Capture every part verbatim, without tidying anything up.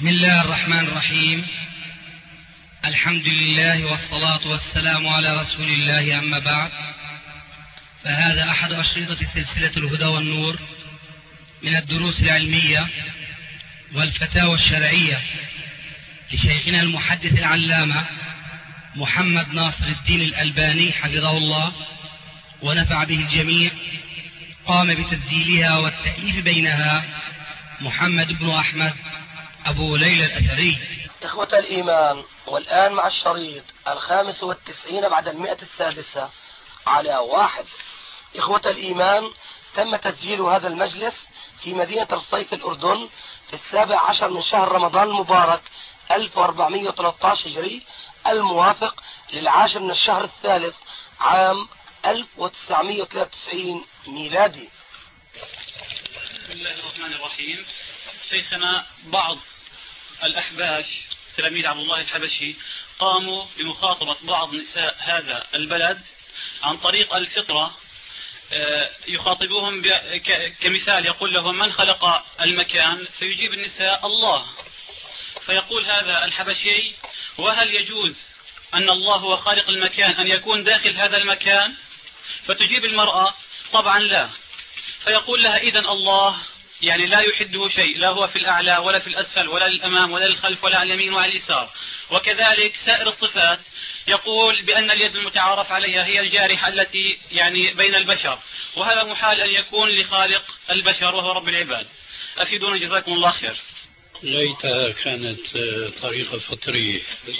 بسم الله الرحمن الرحيم. الحمد لله والصلاة والسلام على رسول الله، أما بعد، فهذا أحد أشرطة سلسلة الهدى والنور من الدروس العلمية والفتاوى الشرعية لشيخنا المحدث العلامة محمد ناصر الدين الألباني حفظه الله ونفع به الجميع. قام بتسجيلها والتأليف بينها محمد بن أحمد أبو ليلى الأثري. إخوة الإيمان، والآن مع الشريط الخامس والتسعين بعد المئة السادسة على واحد. إخوة الإيمان، تم تسجيل هذا المجلس في مدينة الصيف الأردن في السابع عشر من شهر رمضان المبارك ألف وأربعمئة وثلاثة عشر هجري، الموافق للعاشر من الشهر الثالث عام ألف وتسعمئة وثلاثة وتسعين ميلادي. بسم الله الرحمن الرحيم. شيخنا بعض الأحباش تلاميذ عبد الله الحبشي قاموا بمخاطبة بعض نساء هذا البلد عن طريق الفطرة، يخاطبوهم كمثال، يقول لهم: من خلق المكان؟ فيجيب النساء: الله. فيقول هذا الحبشي: وهل يجوز أن الله هو خالق المكان أن يكون داخل هذا المكان؟ فتجيب المرأة: طبعا لا. فيقول لها: إذن الله يعني لا يحده شيء، لا هو في الأعلى ولا في الأسفل ولا للأمام ولا للخلف ولا على اليمين وعلى اليسار. وكذلك سائر الصفات، يقول بأن اليد المتعارف عليها هي الجارحة التي يعني بين البشر، وهذا محال أن يكون لخالق البشر وهو رب العباد. أفيدونا جزاكم الله خير. ليتها كانت طريقة فطرية.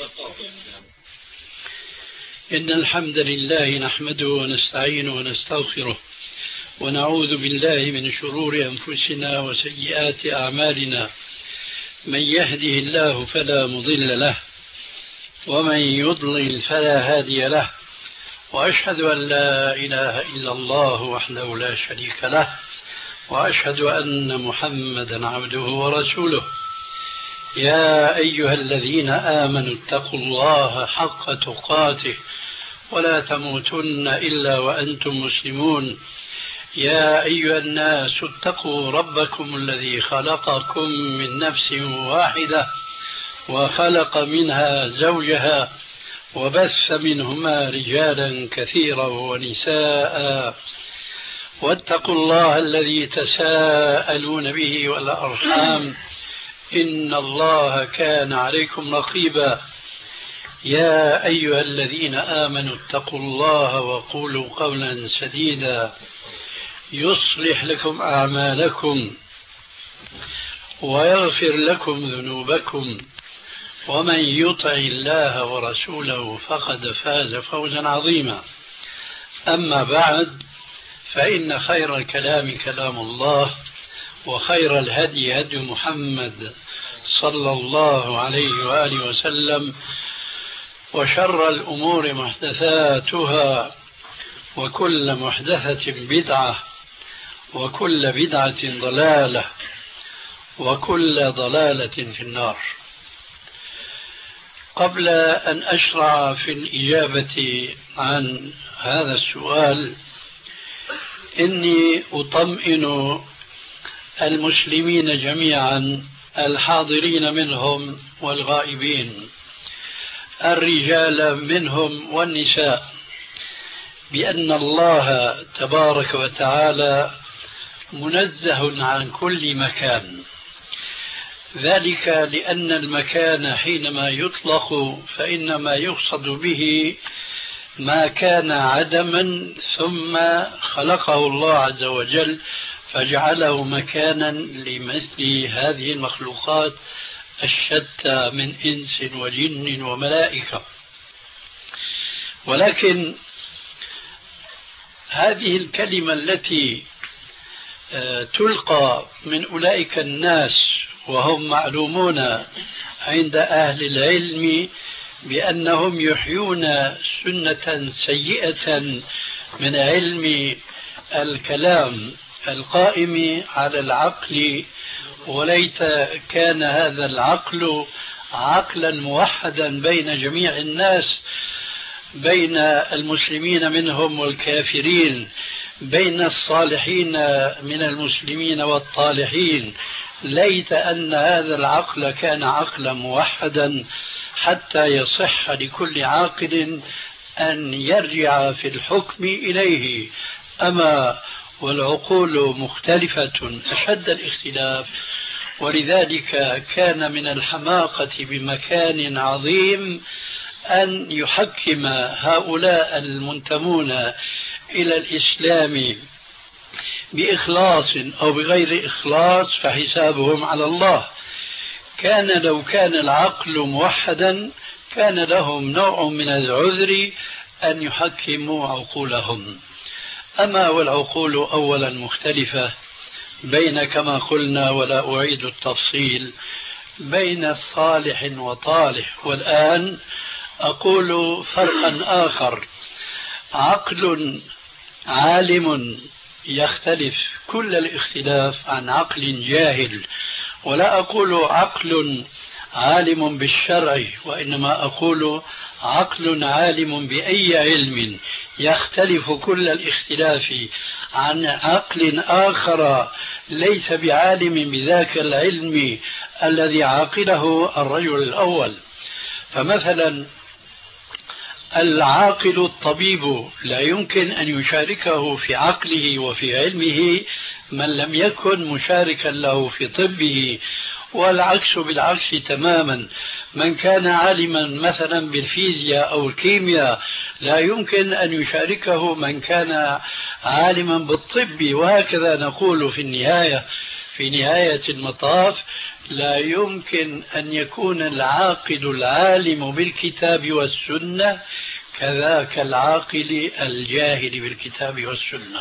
إن الحمد لله نحمده ونستعينه ونستغفره ونعوذ بالله من شرور أنفسنا وسيئات أعمالنا. من يهده الله فلا مضل له ومن يضلل فلا هادي له، وأشهد أن لا إله إلا الله وحده لا شريك له، وأشهد أن محمدا عبده ورسوله. يا أيها الذين آمنوا اتقوا الله حق تقاته ولا تموتن إلا وأنتم مسلمون. يا أيها الناس اتقوا ربكم الذي خلقكم من نفس واحدة وخلق منها زوجها وبث منهما رجالا كثيرا ونساء، واتقوا الله الذي تساءلون به والأرحام إن الله كان عليكم رقيبا. يا أيها الذين آمنوا اتقوا الله وقولوا قولا سديدا يصلح لكم أعمالكم ويغفر لكم ذنوبكم، ومن يطع الله ورسوله فقد فاز فوزا عظيما. أما بعد، فإن خير الكلام كلام الله، وخير الهدي هدي محمد صلى الله عليه وآله وسلم، وشر الأمور محدثاتها، وكل محدثة بدعة، وكل بدعة ضلالة، وكل ضلالة في النار. قبل أن أشرع في الإجابة عن هذا السؤال، إني أطمئن المسلمين جميعا، الحاضرين منهم والغائبين، الرجال منهم والنساء، بأن الله تبارك وتعالى منزه عن كل مكان. ذلك لأن المكان حينما يطلق فإنما يقصد به ما كان عدما ثم خلقه الله عز وجل فجعله مكانا لمثل هذه المخلوقات الشتى من إنس وجن وملائكة. ولكن هذه الكلمة التي تلقى من أولئك الناس وهم معلومون عند أهل العلم بأنهم يحيون سنة سيئة من علم الكلام القائم على العقل، وليت كان هذا العقل عقلا موحدا بين جميع الناس، بين المسلمين منهم والكافرين، بين الصالحين من المسلمين والطالحين، ليت أن هذا العقل كان عقلا موحدا حتى يصح لكل عاقل أن يرجع في الحكم إليه. أما والعقول مختلفة أشد الاختلاف، ولذلك كان من الحماقة بمكان عظيم أن يحكم هؤلاء المنتمون إلى الإسلام بإخلاص أو بغير إخلاص فحسابهم على الله. كان لو كان العقل موحدا كان لهم نوع من العذر أن يحكموا عقولهم. أما والعقول أولا مختلفة بين كما قلنا ولا أعيد التفصيل بين الصالح وطالح. والآن أقول فرقا آخر، عقل عالم يختلف كل الاختلاف عن عقل جاهل، ولا أقول عقل عالم بالشرع، وإنما أقول عقل عالم بأي علم يختلف كل الاختلاف عن عقل آخر ليس بعالم بذاك العلم الذي عاقله الرجل الأول. فمثلا العاقل الطبيب لا يمكن أن يشاركه في عقله وفي علمه من لم يكن مشاركا له في طبه، والعكس بالعكس تماما. من كان عالما مثلا بالفيزياء أو الكيمياء لا يمكن أن يشاركه من كان عالما بالطب، وهكذا نقول في النهاية. في نهاية المطاف لا يمكن أن يكون العاقل العالم بالكتاب والسنة كذاك العاقل الجاهل بالكتاب والسنة.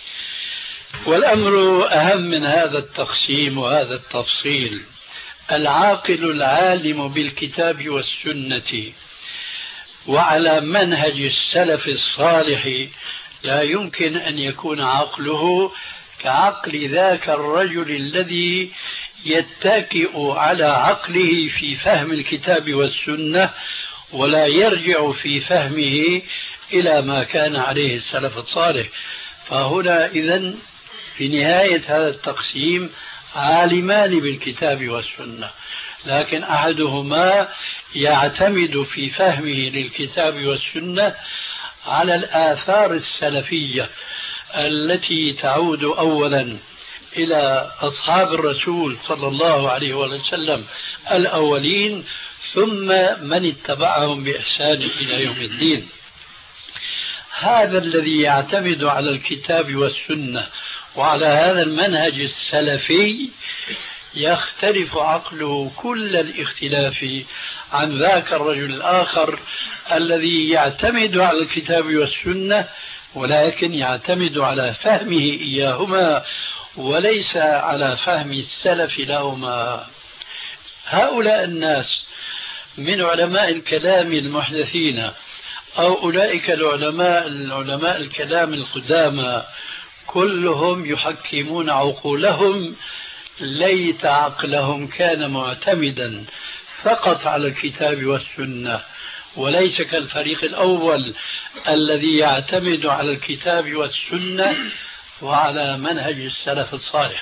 والأمر أهم من هذا التقسيم وهذا التفصيل. العاقل العالم بالكتاب والسنة وعلى منهج السلف الصالح لا يمكن أن يكون عقله كعقل ذاك الرجل الذي يتكئ على عقله في فهم الكتاب والسنة ولا يرجع في فهمه إلى ما كان عليه السلف الصالح. فهنا إذن في نهاية هذا التقسيم عالمان بالكتاب والسنة، لكن أحدهما يعتمد في فهمه للكتاب والسنة على الآثار السلفية التي تعود أولا إلى أصحاب الرسول صلى الله عليه وسلم الأولين، ثم من اتبعهم بإحسان إلى يوم الدين. هذا الذي يعتمد على الكتاب والسنة وعلى هذا المنهج السلفي يختلف عقله كل الاختلاف عن ذاك الرجل الآخر الذي يعتمد على الكتاب والسنة ولكن يعتمد على فهمه إياهما وليس على فهم السلف لهما. هؤلاء الناس من علماء الكلام المحدثين أو أولئك العلماء العلماء الكلام القدامى كلهم يحكمون عقولهم. ليت عقلهم كان معتمدا فقط على الكتاب والسنة وليس كالفريق الأول الذي يعتمد على الكتاب والسنة وعلى منهج السلف الصالح.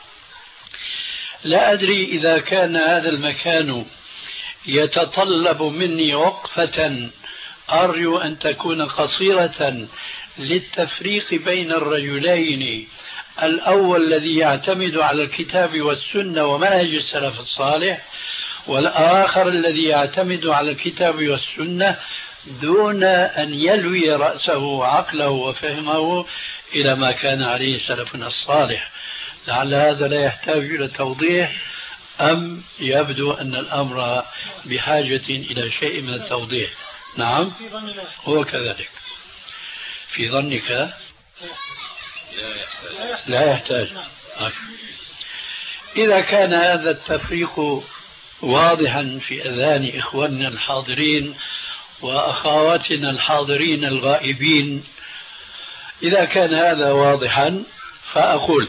لا أدري إذا كان هذا المكان يتطلب مني وقفة أرجو أن تكون قصيرة للتفريق بين الرجلين، الأول الذي يعتمد على الكتاب والسنة ومنهج السلف الصالح، والآخر الذي يعتمد على الكتاب والسنة دون أن يلوي رأسه وعقله وفهمه إلى ما كان عليه سلفنا الصالح. لعل هذا لا يحتاج إلى توضيح، أم يبدو أن الأمر بحاجة إلى شيء من التوضيح؟ نعم هو كذلك. في ظنك لا يحتاج. إذا كان هذا التفريق واضحا في أذهان إخواننا الحاضرين وأخواتنا الحاضرين الغائبين، إذا كان هذا واضحا فأقول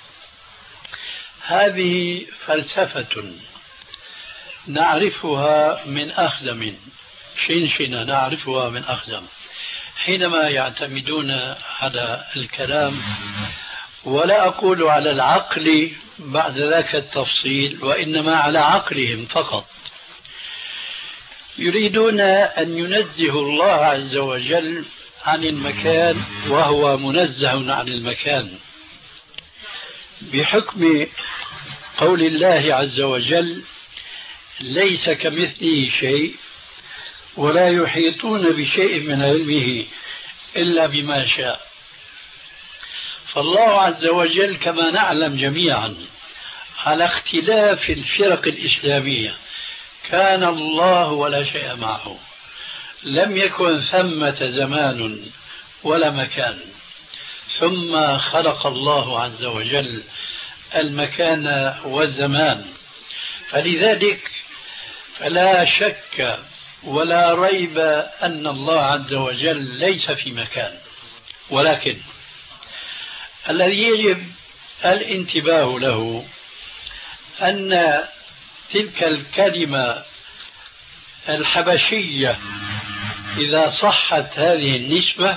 هذه فلسفة نعرفها من أخدم، شنشنة نعرفها من أخدم، حينما يعتمدون على الكلام، ولا أقول على العقل بعد ذاك التفصيل، وإنما على عقلهم فقط. يريدون أن ينزهوا الله عز وجل عن المكان وهو منزه عن المكان، بحكم قول الله عز وجل: ليس كمثله شيء ولا يحيطون بشيء من علمه إلا بما شاء. فالله عز وجل كما نعلم جميعا على اختلاف الفرق الإسلامية كان الله ولا شيء معه، لم يكن ثمة زمان ولا مكان، ثم خلق الله عز وجل المكان والزمان. فلذلك فلا شك ولا ريب أن الله عز وجل ليس في مكان، ولكن الذي يجب الانتباه له أن تلك الكلمة الحبشية إذا صحت هذه النسبة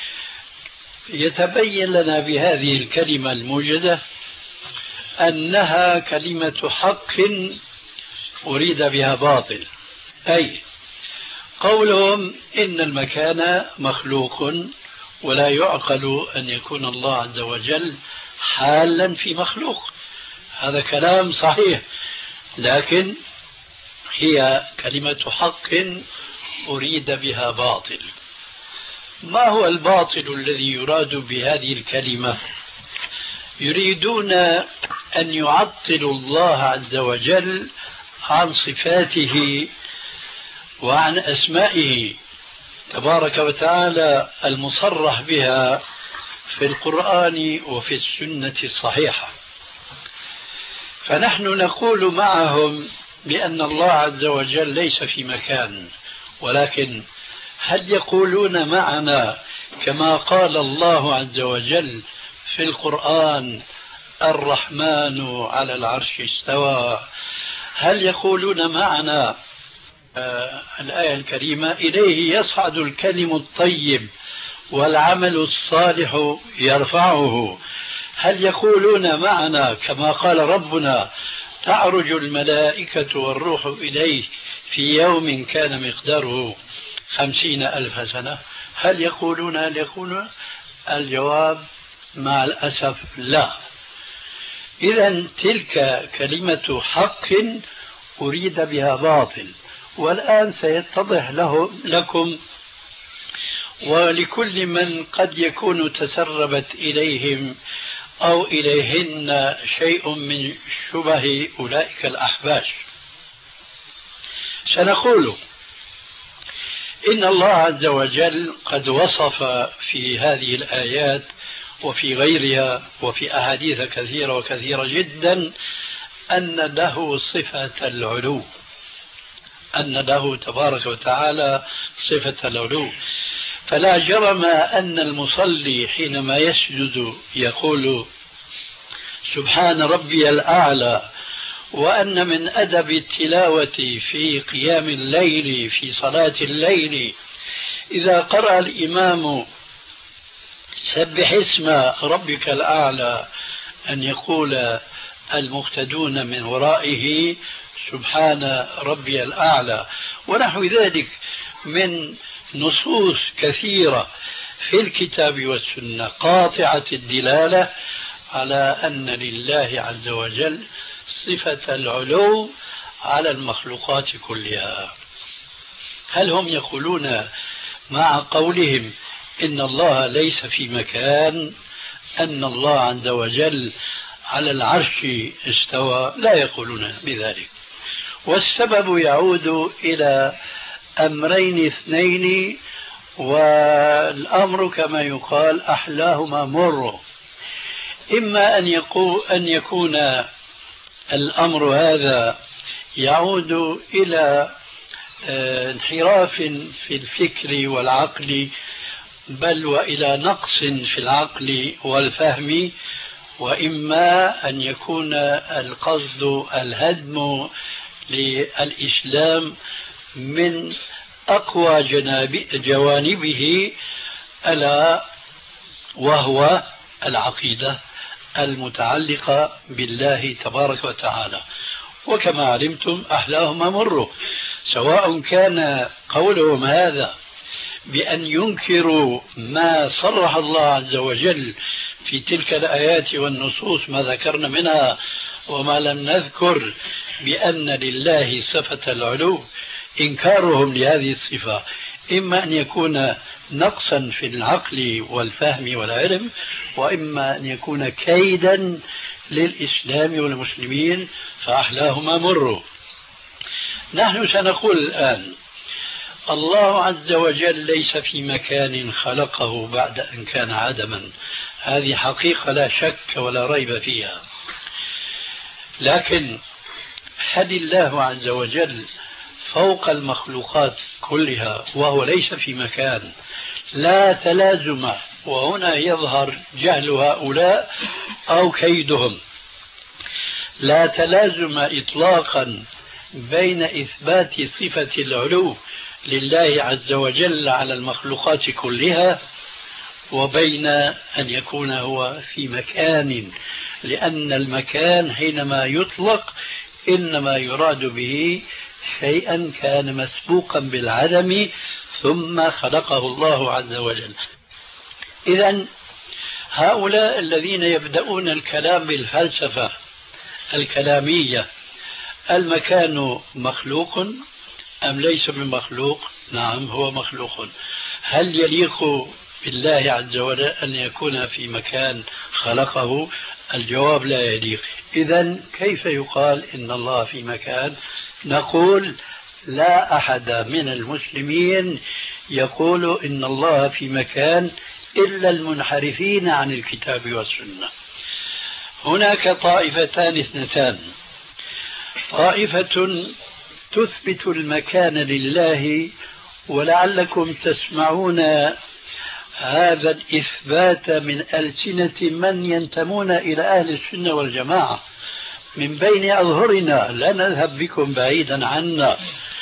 يتبين لنا بهذه الكلمة الموجدة أنها كلمة حق أريد بها باطل. أي قولهم إن المكان مخلوق ولا يعقل أن يكون الله عز وجل حالا في مخلوق، هذا كلام صحيح، لكن هي كلمة حق أريد بها باطل. ما هو الباطل الذي يراد بهذه الكلمة؟ يريدون أن يعطلوا الله عز وجل عن صفاته وعن أسمائه تبارك وتعالى المصرح بها في القرآن وفي السنة الصحيحة. فنحن نقول معهم بأن الله عز وجل ليس في مكان، ولكن هل يقولون معنا كما قال الله عز وجل في القرآن: الرحمن على العرش استوى؟ هل يقولون معنا آه الآية الكريمة: إليه يصعد الكلم الطيب والعمل الصالح يرفعه؟ هل يقولون معنا كما قال ربنا: تعرج الملائكة والروح إليه في يوم كان مقداره خمسين ألف سنة؟ هل يقولون هل يقولون الجواب مع الأسف لا. إذن تلك كلمة حق أريد بها باطل، والآن سيتضح له لكم ولكل من قد يكون تسربت إليهم أو إليهن شيء من شبه أولئك الأحباش. سنقول إن الله عز وجل قد وصف في هذه الآيات وفي غيرها وفي أحاديث كثيرة وكثيرة جدا أن له صفة العلو، أن له تبارك وتعالى صفة العلو. فلا جرم أن المصلي حينما يسجد يقول: سبحان ربي الأعلى، وأن من أدب التلاوة في قيام الليل في صلاة الليل إذا قرأ الإمام سبح اسم ربك الأعلى أن يقول المقتدون من ورائه: سبحان ربي الأعلى، ونحو ذلك من نصوص كثيرة في الكتاب والسنة قاطعة الدلالة على أن لله عز وجل صفة العلو على المخلوقات كلها. هل هم يقولون مع قولهم إن الله ليس في مكان أن الله عز وجل على العرش استوى؟ لا يقولون بذلك. والسبب يعود إلى أمرين اثنين، والأمر كما يقال أحلاهما مر. إما أن يقول أن يكون الأمر هذا يعود إلى انحراف في الفكر والعقل، بل وإلى نقص في العقل والفهم، وإما أن يكون القصد الهدم للإسلام من أقوى جوانبه، ألا وهو العقيدة المتعلقة بالله تبارك وتعالى. وكما علمتم أحلاهم مروا، سواء كان قولهم هذا بأن ينكروا ما صرح الله عز وجل في تلك الآيات والنصوص ما ذكرنا منها وما لم نذكر بأن لله صفة العلو، إنكارهم لهذه الصفة إما أن يكون نقصا في العقل والفهم والعلم، وإما أن يكون كيدا للإسلام والمسلمين، فأحلاهما مروا. نحن سنقول الآن الله عز وجل ليس في مكان خلقه بعد أن كان عدما، هذه حقيقة لا شك ولا ريب فيها. لكن هل الله عز وجل فوق المخلوقات كلها وهو ليس في مكان؟ لا تلازم، وهنا يظهر جهل هؤلاء أو كيدهم. لا تلازم إطلاقا بين إثبات صفة العلو لله عز وجل على المخلوقات كلها وبين أن يكون هو في مكان، لأن المكان حينما يطلق إنما يراد به شيئا كان مسبوقا بالعدم ثم خلقه الله عز وجل. إذن هؤلاء الذين يبدأون الكلام بالفلسفة الكلامية، المكان مخلوق أم ليس بمخلوق؟ نعم هو مخلوق. هل يليق بالله عز وجل أن يكون في مكان خلقه؟ الجواب لا يليق. إذن كيف يقال إن الله في مكان؟ نقول لا أحد من المسلمين يقول إن الله في مكان إلا المنحرفين عن الكتاب والسنة. هناك طائفتان اثنتان، طائفة تثبت المكان لله، ولعلكم تسمعون هذا الإثبات من ألسنة من ينتمون إلى أهل السنة والجماعة من بين أظهرنا، لا نذهب بكم بعيدا عنا.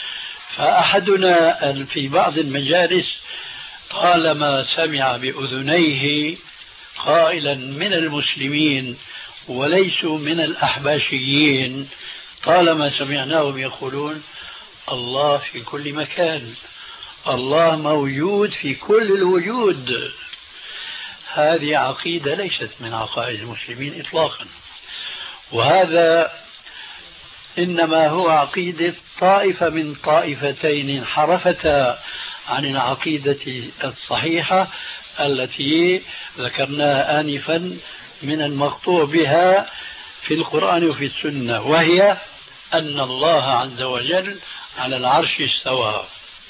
فأحدنا في بعض المجالس طالما سمع بأذنيه قائلا من المسلمين وليسوا من الأحباشيين، طالما سمعناهم يقولون الله في كل مكان، الله موجود في كل الوجود، هذه عقيدة ليست من عقائد المسلمين إطلاقا، وهذا إنما هو عقيدة طائفة من طائفتين انحرفتا عن العقيدة الصحيحة التي ذكرناها آنفا من المقطوع بها في القرآن وفي السنة، وهي أن الله عز وجل على العرش استوى.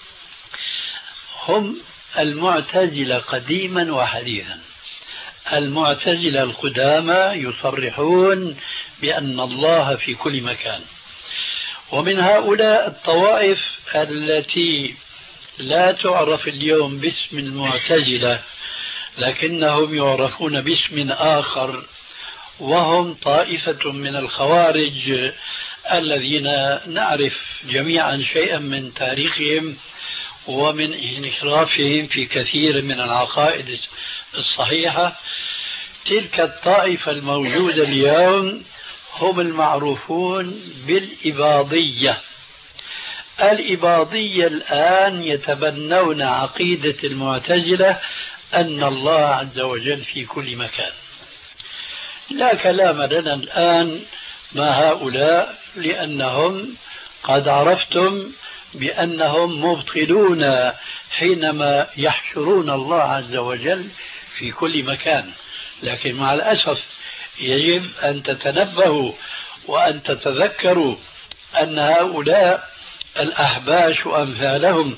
هم المعتزلة قديما وحديثا. المعتزلة القدامى يصرحون بأن الله في كل مكان، ومن هؤلاء الطوائف التي لا تعرف اليوم باسم المعتزلة لكنهم يعرفون باسم آخر، وهم طائفة من الخوارج الذين نعرف جميعا شيئا من تاريخهم ومن انحرافهم في كثير من العقائد الصحيحة. تلك الطائفة الموجودة اليوم هم المعروفون بالإباضية. الإباضية الآن يتبنون عقيدة المعتزلة أن الله عز وجل في كل مكان. لا كلام لنا الآن مع هؤلاء، لأنهم قد عرفتم بأنهم مبطلون حينما يحشرون الله عز وجل في كل مكان. لكن مع الأسف يجب أن تتنبهوا وأن تتذكروا أن هؤلاء الأحباش وأمثالهم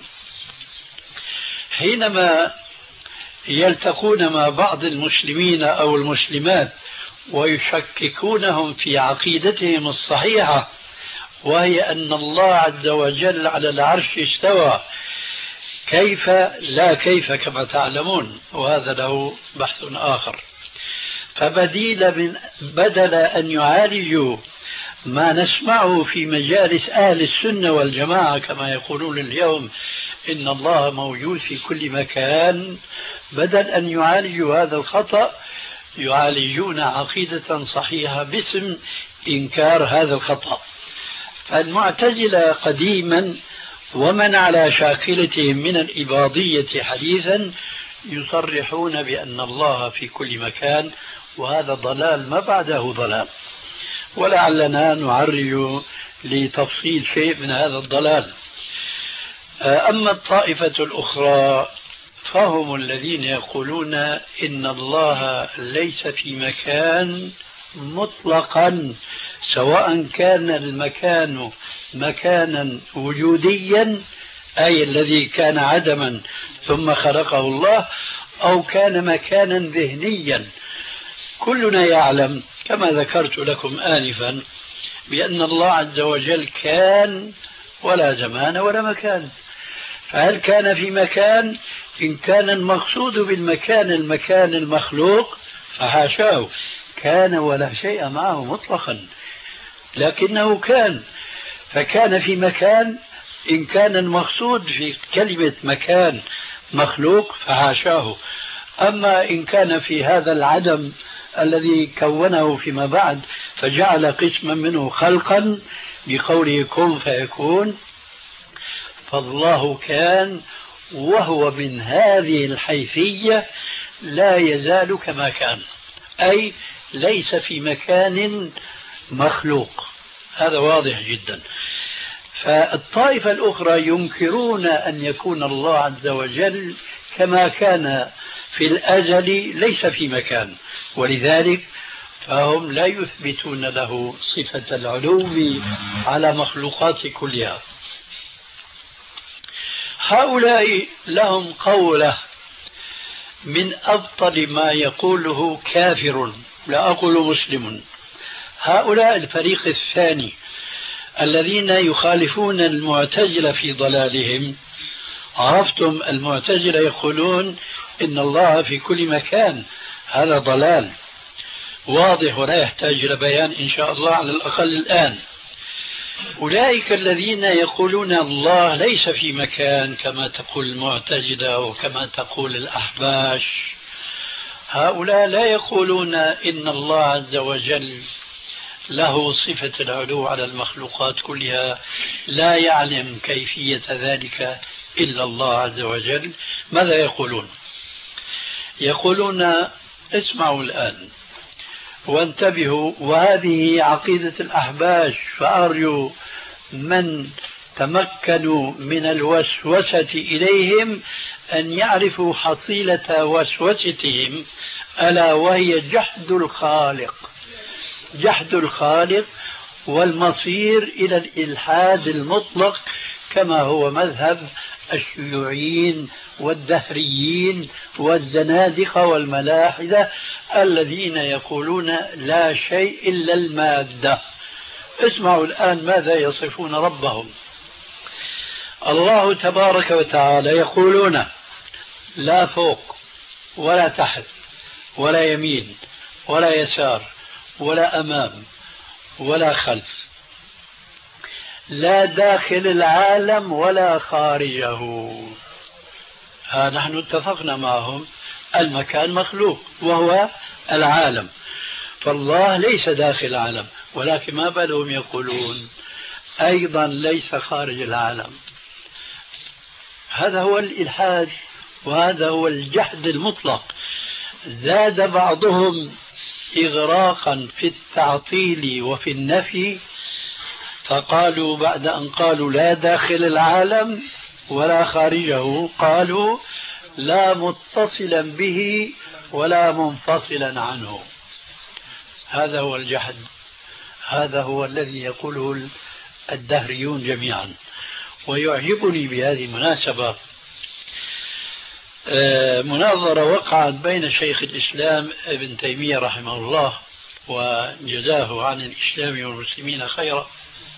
حينما يلتقون مع بعض المسلمين أو المسلمات ويشككونهم في عقيدتهم الصحيحة، وهي أن الله عز وجل على العرش استوى، كيف لا كيف كما تعلمون، وهذا له بحث آخر. فبديل من بدل أن يعالجوا ما نسمعه في مجالس أهل السنة والجماعة كما يقولون اليوم إن الله موجود في كل مكان، بدل أن يعالجوا هذا الخطأ يعالجون عقيدة صحيحة باسم إنكار هذا الخطأ. فالمعتزلة قديما ومن على شاكلتهم من الإباضية حديثا يصرحون بأن الله في كل مكان، وهذا ضلال ما بعده ضلال، ولعلنا نعرج لتفصيل شيء من هذا الضلال. أما الطائفة الأخرى فهم الذين يقولون إن الله ليس في مكان مطلقا، سواء كان المكان مكانا وجوديا أي الذي كان عدما ثم خلقه الله، أو كان مكانا ذهنيا. كلنا يعلم كما ذكرت لكم آنفا بأن الله عز وجل كان ولا زمان ولا مكان. فهل كان في مكان؟ إن كان المقصود بالمكان المكان المخلوق فحاشاه، كان ولا شيء معه مطلقا، لكنه كان. فكان في مكان إن كان المقصود في كلمة مكان مخلوق فحاشاه. أما إن كان في هذا العدم الذي كونه فيما بعد فجعل قسما منه خلقا بقوله كن فيكون، فالله كان وهو من هذه الحيثية لا يزال كما كان، أي ليس في مكان مخلوق. هذا واضح جدا. فالطائفة الأخرى ينكرون أن يكون الله عز وجل كما كان في الأزل ليس في مكان، ولذلك فهم لا يثبتون له صفة العلو على مخلوقات كلها. هؤلاء لهم قولة من أبطل ما يقوله كافر، لا أقول مسلم. هؤلاء الفريق الثاني الذين يخالفون المعتزلة في ضلالهم. عرفتم المعتزلة يقولون إن الله في كل مكان، هذا ضلال واضح ولا يحتاج إلى بيان إن شاء الله على الأقل الآن. أولئك الذين يقولون الله ليس في مكان كما تقول المعتزلة وكما تقول الأحباش، هؤلاء لا يقولون إن الله عز وجل له صفة العلو على المخلوقات كلها، لا يعلم كيفية ذلك إلا الله عز وجل. ماذا يقولون؟ يقولون اسمعوا الآن وانتبهوا، وهذه عقيدة الأحباش، فأرجو من تمكنوا من الوسوسة إليهم أن يعرفوا حصيلة وسوستهم، ألا وهي جحد الخالق. جحد الخالق والمصير إلى الإلحاد المطلق كما هو مذهب الشيوعيين والدهريين والزنادقة والملاحدة الذين يقولون لا شيء إلا المادة. اسمعوا الآن ماذا يصفون ربهم. الله تبارك وتعالى يقولون لا فوق ولا تحت ولا يمين ولا يسار ولا أمام ولا خلف، لا داخل العالم ولا خارجه. ها نحن اتفقنا معهم المكان مخلوق وهو العالم، فالله ليس داخل العالم، ولكن ما بالهم يقولون أيضا ليس خارج العالم. هذا هو الإلحاد وهذا هو الجحد المطلق. زاد بعضهم إغراقا في التعطيل وفي النفي، فقالوا بعد أن قالوا لا داخل العالم ولا خارجه قالوا لا متصلا به ولا منفصلا عنه. هذا هو الجحد، هذا هو الذي يقوله الدهريون جميعا. ويعجبني بهذه المناسبة مناظرة وقعت بين شيخ الإسلام ابن تيمية رحمه الله وجزاه عن الإسلام والمسلمين خيرا،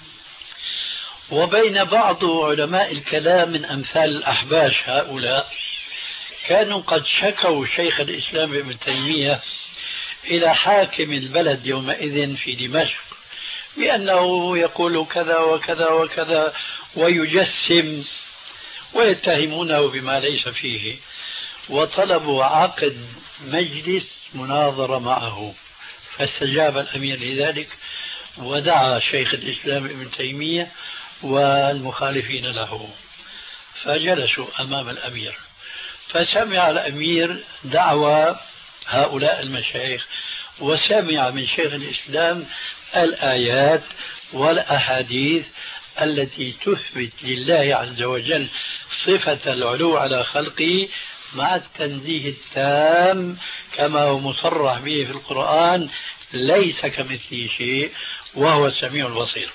وبين بعض علماء الكلام من أمثال الأحباش. هؤلاء كانوا قد شكوا شيخ الإسلام ابن تيمية إلى حاكم البلد يومئذ في دمشق بأنه يقول كذا وكذا وكذا ويجسم، ويتهمونه بما ليس فيه، وطلبوا عقد مجلس مناظرة معه، فاستجاب الأمير لذلك ودعا شيخ الإسلام ابن تيمية والمخالفين له، فجلسوا أمام الأمير، فسمع الأمير دعوى هؤلاء المشايخ، وسمع من شيخ الإسلام الآيات والأحاديث التي تثبت لله عز وجل صفة العلو على خلقه مع التنزيه التام كما هو مصرح به في القرآن: ليس كمثله شيء وهو السميع البصير.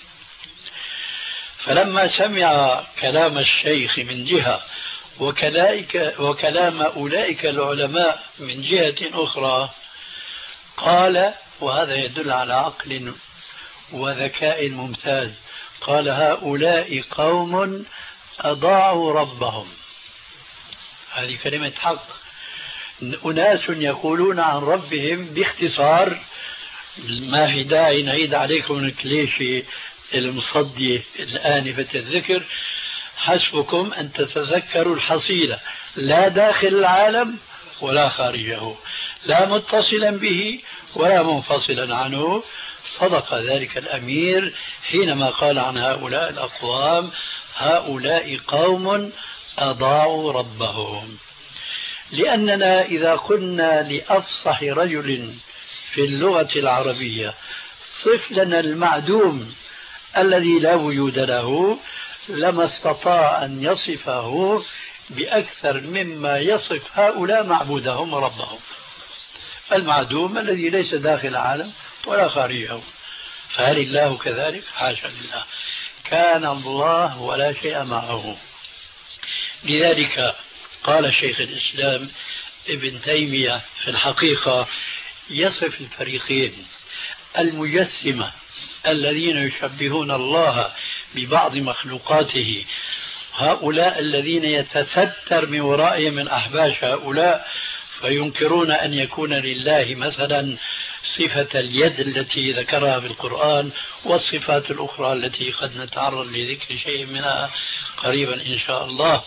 فلما سمع كلام الشيخ من جهة وكذلك وكلام أولئك العلماء من جهة أخرى، قال، وهذا يدل على عقل وذكاء ممتاز، قال: هؤلاء قوم أضاعوا ربهم. هذه كلمة حق. أناس يقولون عن ربهم باختصار، ما في داعي نعيد عليكم الكليشة المصدية الآنفة الذكر، حسبكم أن تتذكروا الحصيلة: لا داخل العالم ولا خارجه، لا متصلا به ولا منفصلا عنه. صدق ذلك الأمير حينما قال عن هؤلاء الأقوام: هؤلاء قوم أضاعوا ربهم. لأننا إذا قلنا لأفصح رجل في اللغة العربية صف لنا المعدوم الذي لا وجود له، لما استطاع أن يصفه بأكثر مما يصف هؤلاء معبودهم وربهم. المعدوم الذي ليس داخل العالم ولا خارجه. فهل الله كذلك؟ حاشا لله، كان الله ولا شيء معه. لذلك قال شيخ الإسلام ابن تيمية في الحقيقة يصف الفريقين: المجسمة الذين يشبهون الله ببعض مخلوقاته، هؤلاء الذين يتستر من ورائهم من أحباش هؤلاء فينكرون أن يكون لله مثلا صفة اليد التي ذكرها في القرآن والصفات الأخرى التي قد نتعرض لذكر شيء منها قريبا إن شاء الله.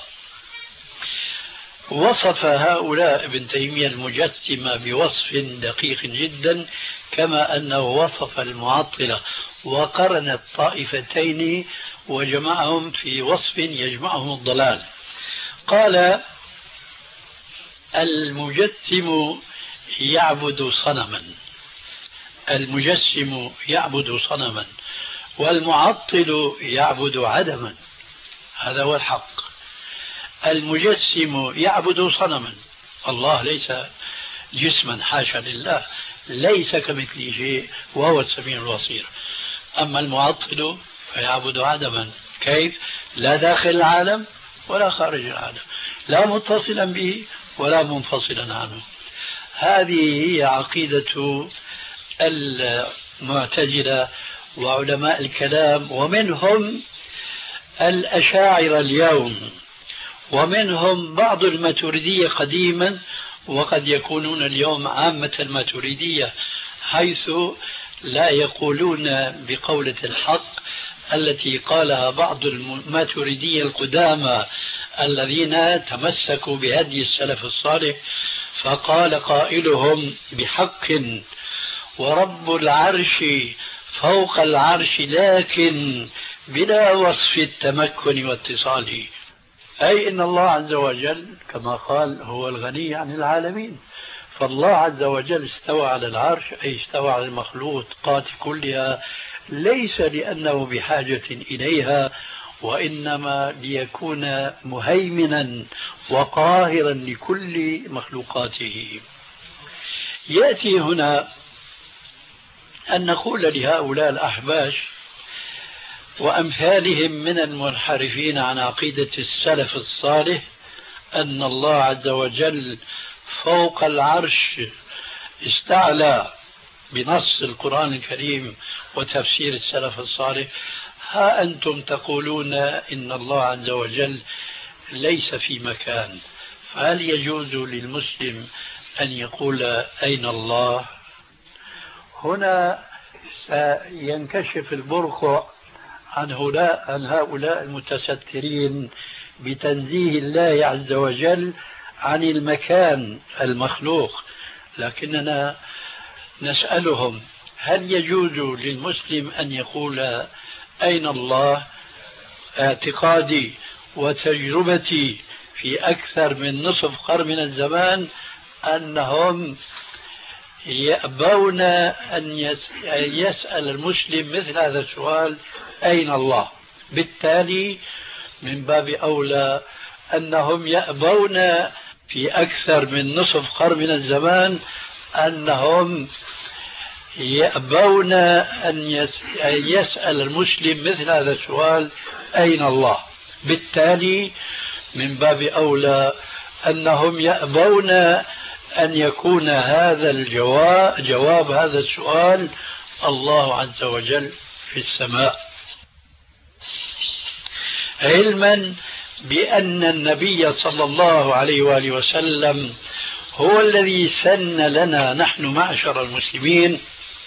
وصف هؤلاء ابن تيمية المجسمة بوصف دقيق جدا، كما أنه وصف المعطلة وقرن الطائفتين وجمعهم في وصف يجمعهم الضلال. قال: المجسم يعبد صنما، المجسم يعبد صنما، والمعطل يعبد عدما. هذا هو الحق. المجسم يعبد صنما، الله ليس جسما، حاشا لله، ليس كمثله شيء وهو السميع البصير. أما المعطل فيعبد عدما. كيف؟ لا داخل العالم ولا خارج العالم، لا متصلا به ولا منفصلا عنه. هذه هي عقيدة المعتزلة وعلماء الكلام، ومنهم الأشاعرة اليوم، ومنهم بعض الماتريدية قديما، وقد يكونون اليوم عامة الماتريدية، حيث لا يقولون بقولة الحق التي قالها بعض الماتريدية القدامى الذين تمسكوا بهدي السلف الصالح، فقال قائلهم بحق: ورب العرش فوق العرش لكن بلا وصف التمكن واتصاله. أي إن الله عز وجل كما قال هو الغني عن العالمين، فالله عز وجل استوى على العرش، أي استوى على المخلوقات كلها، ليس لأنه بحاجة إليها، وإنما ليكون مهيمنا وقاهرا لكل مخلوقاته. يأتي هنا أن نقول لهؤلاء الأحباش وأمثالهم من المنحرفين عن عقيدة السلف الصالح أن الله عز وجل فوق العرش استعلى بنص القرآن الكريم وتفسير السلف الصالح. ها أنتم تقولون إن الله عز وجل ليس في مكان، فهل يجوز للمسلم أن يقول أين الله؟ هنا سينكشف البرقع عن هؤلاء, عن هؤلاء المتسترين بتنزيه الله عز وجل عن المكان المخلوق لكننا نسألهم هل يجوز للمسلم أن يقول أين الله؟ اعتقادي وتجربتي في أكثر من نصف قرن من الزمان أنهم يأبون أن يسأل المسلم مثل هذا السؤال أين الله. بالتالي من باب أولى أنهم يأبون في أكثر من نصف قرن من الزمان أنهم يأبون أن يسأل المسلم مثل هذا السؤال أين الله. بالتالي من باب أولى أنهم يأبون أن يكون هذا الجواب جواب هذا السؤال الله عز وجل في السماء، علما بأن النبي صلى الله عليه وآله وسلم هو الذي سن لنا نحن معشر المسلمين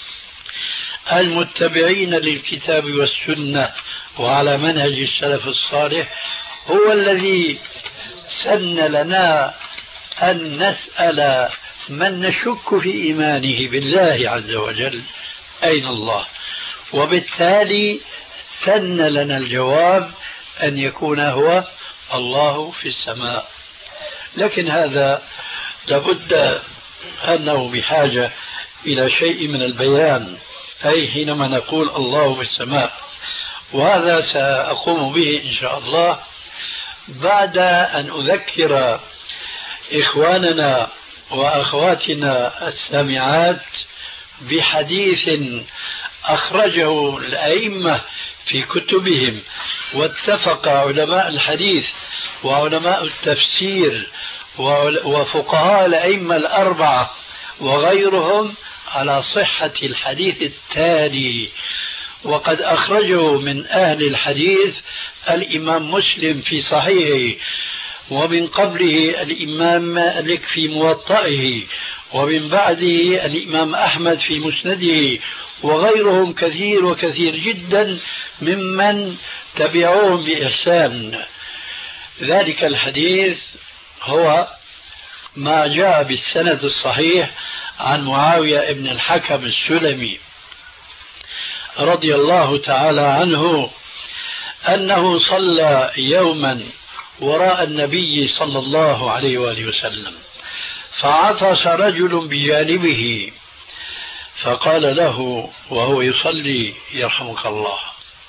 المتبعين للكتاب والسنة وعلى منهج السلف الصالح، هو الذي سن لنا أن نسأل من نشك في إيمانه بالله عز وجل أين الله، وبالتالي سن لنا الجواب أن يكون هو الله في السماء. لكن هذا لابد أنه بحاجة إلى شيء من البيان، أي حينما نقول الله في السماء، وهذا سأقوم به إن شاء الله بعد أن أذكر إخواننا وأخواتنا السامعات بحديث أخرجه الأئمة في كتبهم، واتفق علماء الحديث وعلماء التفسير وفقهاء الأئمة الأربعة وغيرهم على صحة الحديث التالي. وقد أخرجه من أهل الحديث الإمام مسلم في صحيحه، ومن قبله الإمام مالك في موطئه، ومن بعده الإمام أحمد في مسنده، وغيرهم كثير وكثير جدا ممن تبعوهم بإحسان. ذلك الحديث هو ما جاء بالسند الصحيح عن معاوية بن الحكم السلمي رضي الله تعالى عنه أنه صلى يوما وراء النبي صلى الله عليه وآله وسلم، فعطس رجل بجانبه فقال له وهو يصلي يرحمك الله،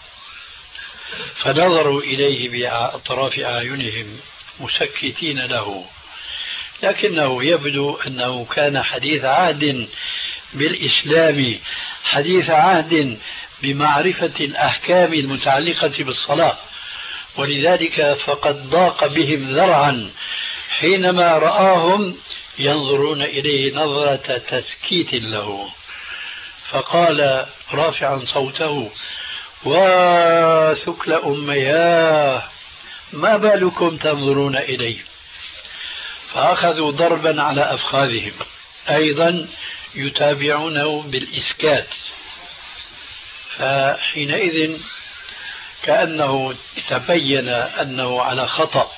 فنظروا إليه بأطراف أعينهم مسكتين له، لكنه يبدو أنه كان حديث عهد بالإسلام، حديث عهد بمعرفة الأحكام المتعلقة بالصلاة، ولذلك فقد ضاق بهم ذرعا حينما رآهم ينظرون إليه نظرة تسكيت له، فقال رافعا صوته وثكل أمياه ما بالكم تنظرون إليه، فأخذوا ضربا على أفخاذهم أيضا يتابعونه بالإسكات. فحينئذ كأنه تبين أنه على خطأ،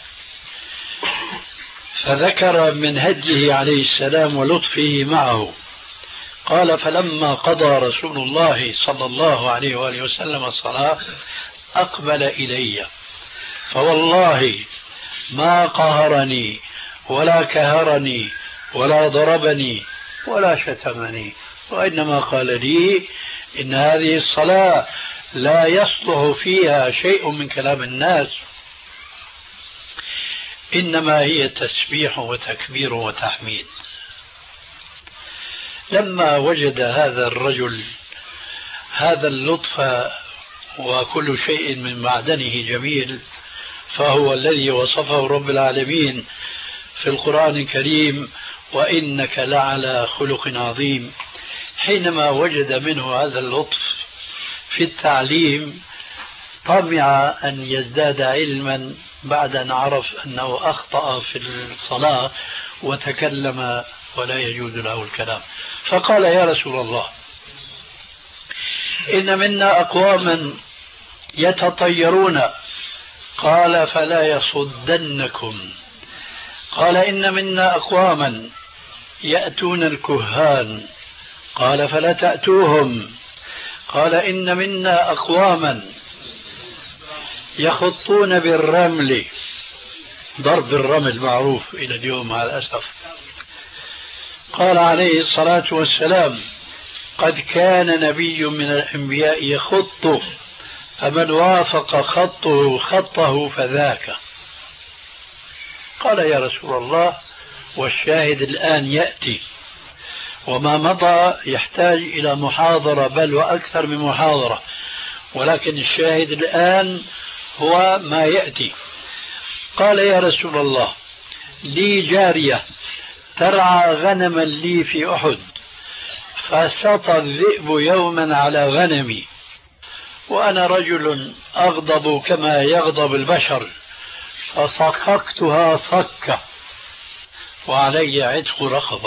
فذكر من هديه عليه السلام ولطفه معه، قال فلما قضى رسول الله صلى الله عليه وآله وسلم الصلاة أقبل إلي، فوالله ما قهرني ولا كهرني ولا ضربني ولا شتمني، وإنما قال لي إن هذه الصلاة لا يصلح فيها شيء من كلام الناس، إنما هي تسبيح وتكبير وتحميد. لما وجد هذا الرجل هذا اللطف وكل شيء من معدنه جميل، فهو الذي وصفه رب العالمين في القرآن الكريم وإنك لعلى خلق عظيم، حينما وجد منه هذا اللطف في التعليم طمع أن يزداد علما بعد أن عرف أنه أخطأ في الصلاة وتكلم ولا يجوز له الكلام، فقال يا رسول الله إن منا أقواما يتطيرون، قال فلا يصدنكم، قال إن منا أقواما يأتون الكهان. قال فلا تأتوهم. قال إن منا أقواما يخطون بالرمل، ضرب الرمل معروف إلى اليوم مع الأسف. قال عليه الصلاة والسلام قد كان نبي من الأنبياء يخط، فمن وافق خطه خطه فذاك. قال يا رسول الله والشاهد الآن يأتي، وما مضى يحتاج إلى محاضرة بل وأكثر من محاضرة، ولكن الشاهد الآن هو ما يأتي. قال يا رسول الله لي جارية ترعى غنما لي في أحد، فسطى الذئب يوما على غنمي، وأنا رجل أغضب كما يغضب البشر، فصككتها صكة وعلي عتق رقبة.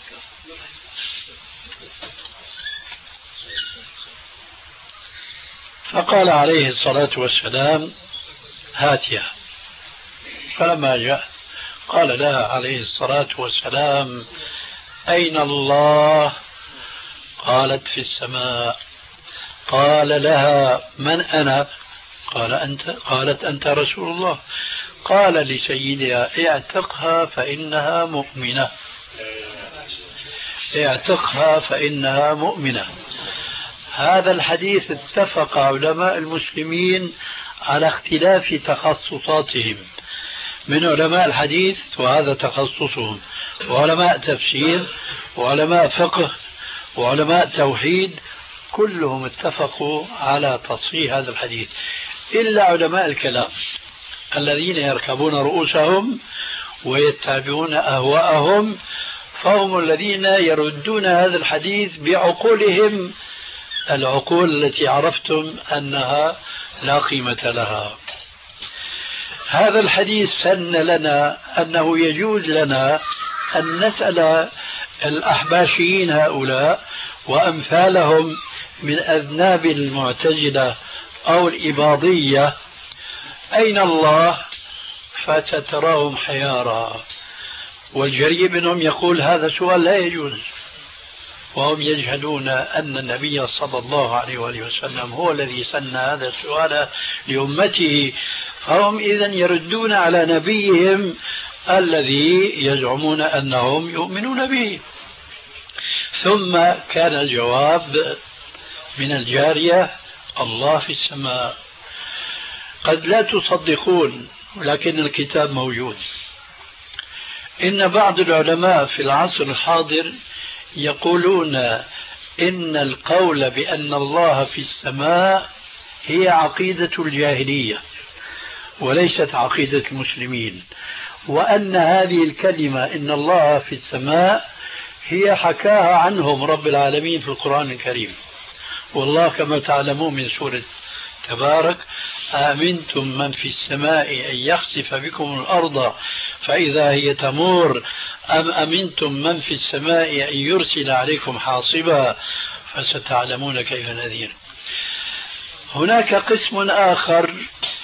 فقال عليه الصلاة والسلام هاتها. فلما جاء قال لها عليه الصلاة والسلام أين الله؟ قالت في السماء. قال لها من أنا؟ قال أنت. قالت أنت رسول الله. قال لسيدها اعتقها فإنها مؤمنة، اعتقها فإنها مؤمنة. هذا الحديث اتفق علماء المسلمين على اختلاف تخصصاتهم، من علماء الحديث وهذا تخصصهم، وعلماء تفسير، وعلماء فقه، وعلماء توحيد، كلهم اتفقوا على تصحيح هذا الحديث إلا علماء الكلام الذين يركبون رؤوسهم ويتبعون أهواءهم، فهم الذين يردون هذا الحديث بعقولهم، العقول التي عرفتم أنها لا قيمة لها. هذا الحديث سن لنا أنه يجوز لنا أن نسأل الأحباشيين هؤلاء وأمثالهم من أذناب المعتزلة أو الإباضية أين الله؟ فستراهم حيارى. والجريء منهم يقول هذا سؤال لا يجوز، وهم يجهلون أن النبي صلى الله عليه وآله وسلم هو الذي سن هذا السؤال لأمته، فهم إذن يردون على نبيهم الذي يزعمون أنهم يؤمنون به. ثم كان الجواب من الجارية الله في السماء. قد لا تصدقون لكن الكتاب موجود. إن بعض العلماء في العصر الحاضر يقولون إن القول بأن الله في السماء هي عقيدة الجاهلية وليست عقيدة المسلمين، وأن هذه الكلمة إن الله في السماء هي حكاها عنهم رب العالمين في القرآن الكريم. والله كما تعلمون من سورة تبارك آمنتم من في السماء أن يخسف بكم الأرض فإذا هي تمور أم أمنتم من في السماء أن يرسل عليكم حاصبا فستعلمون كيف نذير. هناك قسم آخر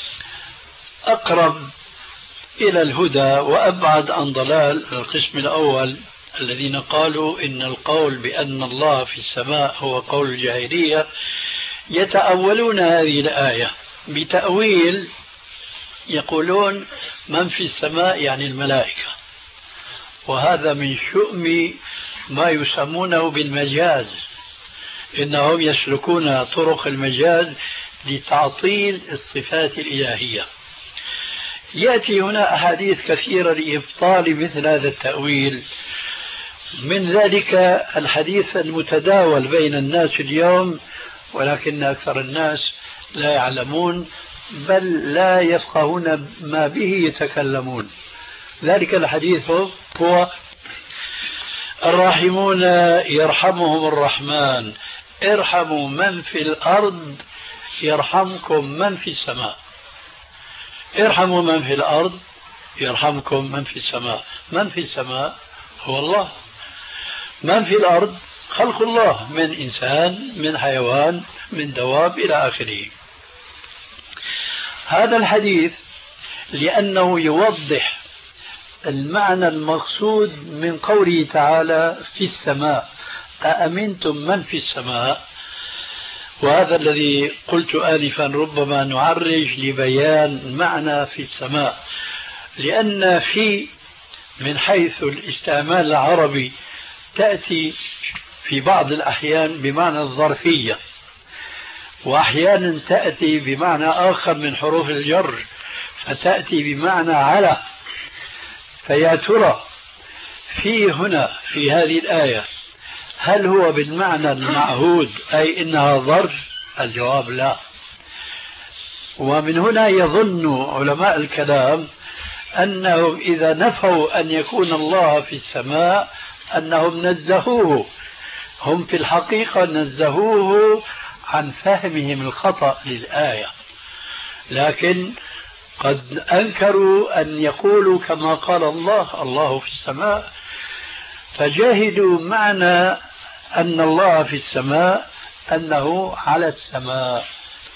أقرب إلى الهدى وأبعد عن ضلال. القسم الأول الذين قالوا إن القول بأن الله في السماء هو قول الجاهلية، يتأولون هذه الآية بتأويل، يقولون من في السماء يعني الملائكة، وهذا من شؤم ما يسمونه بالمجاز، إنهم يسلكون طرق المجاز لتعطيل الصفات الإلهية. يأتي هنا أحاديث كثيرة لإبطال مثل هذا التأويل، من ذلك الحديث المتداول بين الناس اليوم ولكن أكثر الناس لا يعلمون بل لا يفقهون ما به يتكلمون. ذلك الحديث هو الراحمون يرحمهم الرحمن ارحموا من في الأرض يرحمكم من في السماء. ارحموا من في الأرض يرحمكم من في السماء. من في السماء هو الله، من في الأرض خلق الله من إنسان من حيوان من دواب إلى آخره. هذا الحديث لأنه يوضح المعنى المقصود من قوله تعالى في السماء، أأمنتم من في السماء؟ وهذا الذي قلت آنفا ربما نعرج لبيان معنى في السماء، لأن في من حيث الاستعمال العربي تأتي في بعض الأحيان بمعنى الظرفية، وأحيانا تأتي بمعنى آخر من حروف الجر فتأتي بمعنى على. فيا ترى في هنا في هذه الآية هل هو بالمعنى المعهود أي إنها ظرف؟ الجواب لا. ومن هنا يظن علماء الكلام أنهم إذا نفوا أن يكون الله في السماء أنهم نزهوه، هم في الحقيقة نزهوه عن فهمهم الخطأ للآية، لكن قد أنكروا أن يقولوا كما قال الله الله في السماء، فجاهدوا معنى أن الله في السماء أنه على السماء.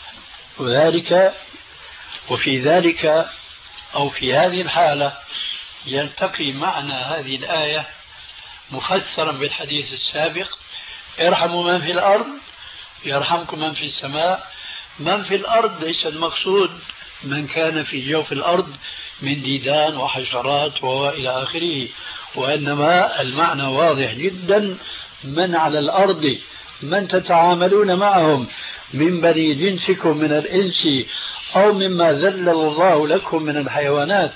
وذلك وفي ذلك أو في هذه الحالة يلتقي معنى هذه الآية مفسرا بالحديث السابق: ارحموا من في الأرض يرحمكم من في السماء. من في الأرض ليس المقصود من كان في جوف الأرض من ديدان وحشرات وإلى آخره، وإنما المعنى واضح جدا: من على الأرض، من تتعاملون معهم من بني جنسكم من الإنس أو مما ذلل الله لكم من الحيوانات.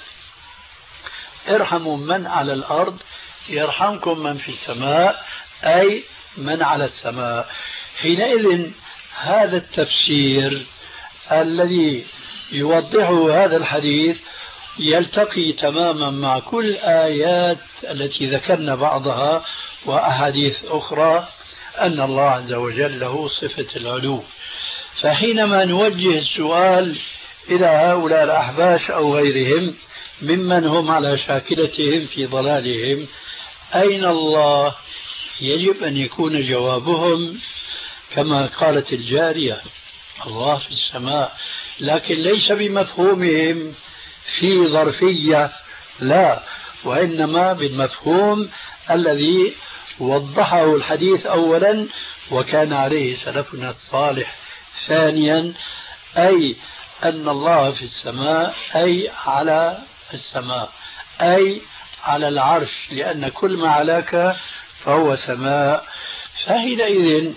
ارحموا من على الأرض يرحمكم من في السماء، أي من على السماء. حينئذ هذا التفسير الذي يوضحه هذا الحديث يلتقي تماما مع كل الآيات التي ذكرنا بعضها وأحاديث أخرى أن الله عز وجل له صفة العلو. فحينما نوجه السؤال إلى هؤلاء الأحباش أو غيرهم ممن هم على شاكلتهم في ضلالهم أين الله؟ يجب أن يكون جوابهم كما قالت الجارية: الله في السماء، لكن ليس بمفهومهم في ظرفية، لا، وإنما بالمفهوم الذي وضحه الحديث أولا وكان عليه سلفنا الصالح. ثانيا أي أن الله في السماء أي على السماء، أي على العرش، لأن كل ما علاك فهو سماء. فحينئذ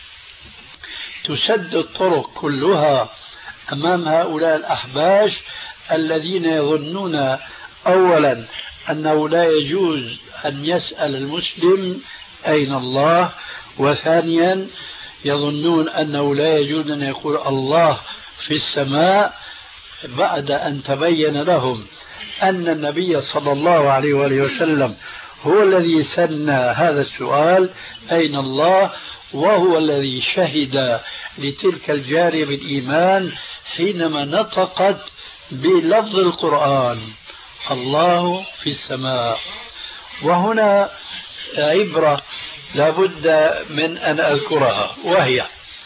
تسد الطرق كلها أمام هؤلاء الأحباش الذين يظنون أولا أنه لا يجوز أن يسأل المسلم أين الله، وثانيا يظنون أنه لا يجوز أن يقول الله في السماء بعد أن تبين لهم أن النبي صلى الله عليه وآله وسلم هو الذي سنى هذا السؤال أين الله، وهو الذي شهد لتلك الجارية بالإيمان حينما نطقت بلفظ القرآن: الله في السماء. وهنا عبرة لابد من أن أذكرها، وهي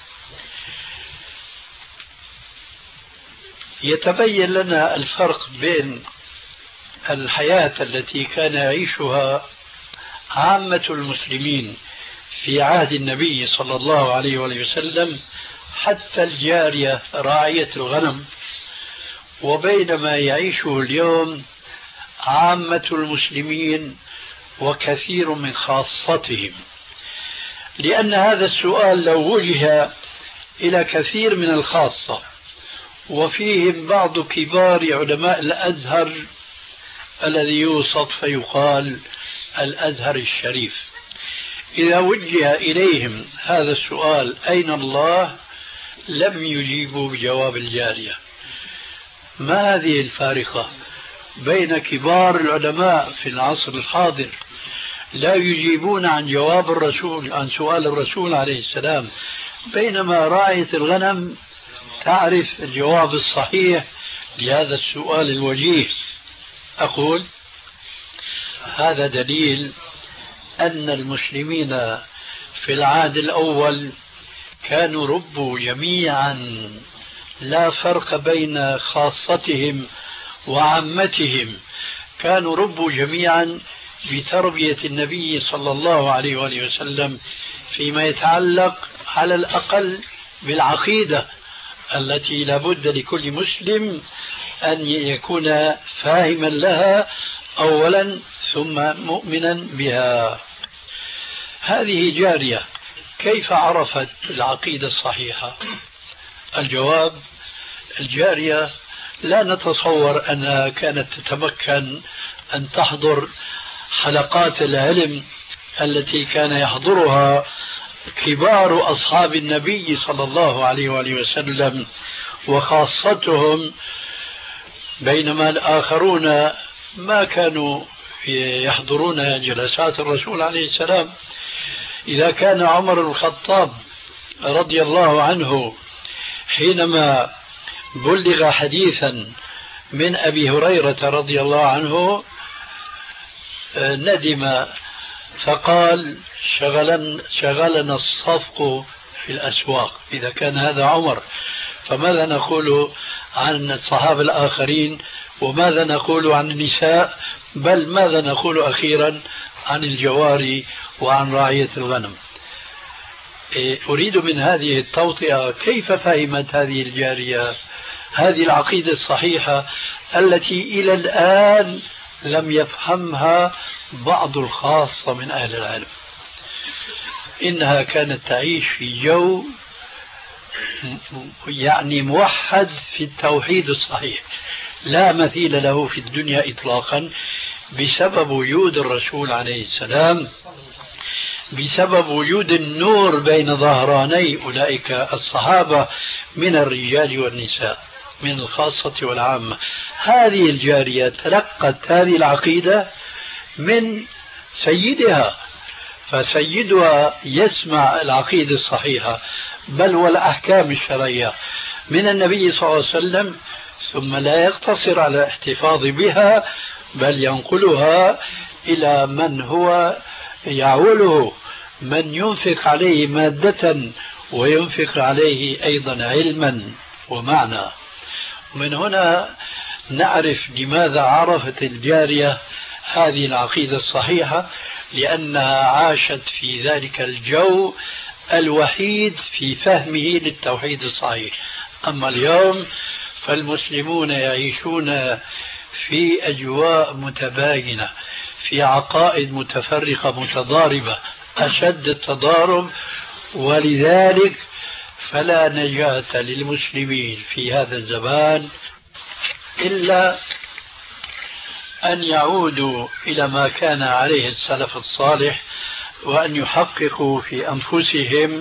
يتبين لنا الفرق بين الحياة التي كان يعيشها عامة المسلمين في عهد النبي صلى الله عليه وسلم حتى الجارية راعية الغنم، وبين ما يعيشه اليوم عامة المسلمين وكثير من خاصتهم. لأن هذا السؤال لو وجه إلى كثير من الخاصة وفيهم بعض كبار علماء الأزهر الذي يوصف فيقال الأزهر الشريف، إذا وجه إليهم هذا السؤال أين الله لم يجيبوا بجواب الجارية. ما هذه الفارقة بين كبار العلماء في العصر الحاضر لا يجيبون عن جواب الرسول عن سؤال الرسول عليه السلام، بينما راعية الغنم تعرف الجواب الصحيح لهذا السؤال الوجيه؟ أقول هذا دليل أن المسلمين في العهد الأول كانوا ربوا جميعا، لا فرق بين خاصتهم وعامتهم، كانوا ربوا جميعا بتربية النبي صلى الله عليه وآله وسلم فيما يتعلق على الأقل بالعقيدة التي لابد لكل مسلم أن يكون فاهما لها أولا ثم مؤمنا بها. هذه جارية كيف عرفت العقيدة الصحيحة؟ الجواب: الجارية لا نتصور أنها كانت تتمكن أن تحضر حلقات العلم التي كان يحضرها كبار أصحاب النبي صلى الله عليه وآله وسلم وخاصتهم، بينما الآخرون ما كانوا يحضرون جلسات الرسول عليه السلام. إذا كان عمر بن الخطاب رضي الله عنه حينما بلغ حديثا من أبي هريرة رضي الله عنه ندم فقال: شغلنا, شغلنا الصفق في الأسواق. إذا كان هذا عمر، فماذا نقول عن الصحابة الآخرين؟ وماذا نقول عن النساء؟ بل ماذا نقول أخيرا عن الجواري وعن رعية الغنم؟ أريد من هذه التوطئة كيف فهمت هذه الجارية هذه العقيدة الصحيحة التي إلى الآن لم يفهمها بعض الخاصة من أهل العلم. إنها كانت تعيش في جو يعني موحد في التوحيد الصحيح لا مثيل له في الدنيا إطلاقا، بسبب وجود الرسول عليه السلام، بسبب وجود النور بين ظهراني أولئك الصحابة من الرجال والنساء، من الخاصة والعامة. هذه الجارية تلقت هذه العقيدة من سيدها، فسيدها يسمع العقيدة الصحيحة بل والأحكام الشرعية من النبي صلى الله عليه وسلم، ثم لا يقتصر على الاحتفاظ بها بل ينقلها إلى من هو يعوله، من ينفق عليه مادة وينفق عليه أيضا علما ومعنى. من هنا نعرف لماذا عرفت الجارية هذه العقيدة الصحيحة، لأنها عاشت في ذلك الجو الوحيد في فهمه للتوحيد الصحيح. أما اليوم فالمسلمون يعيشون في أجواء متباينة، في عقائد متفرقة متضاربة أشد التضارب، ولذلك فلا نجاة للمسلمين في هذا الزمان إلا أن يعودوا إلى ما كان عليه السلف الصالح، وأن يحققوا في أنفسهم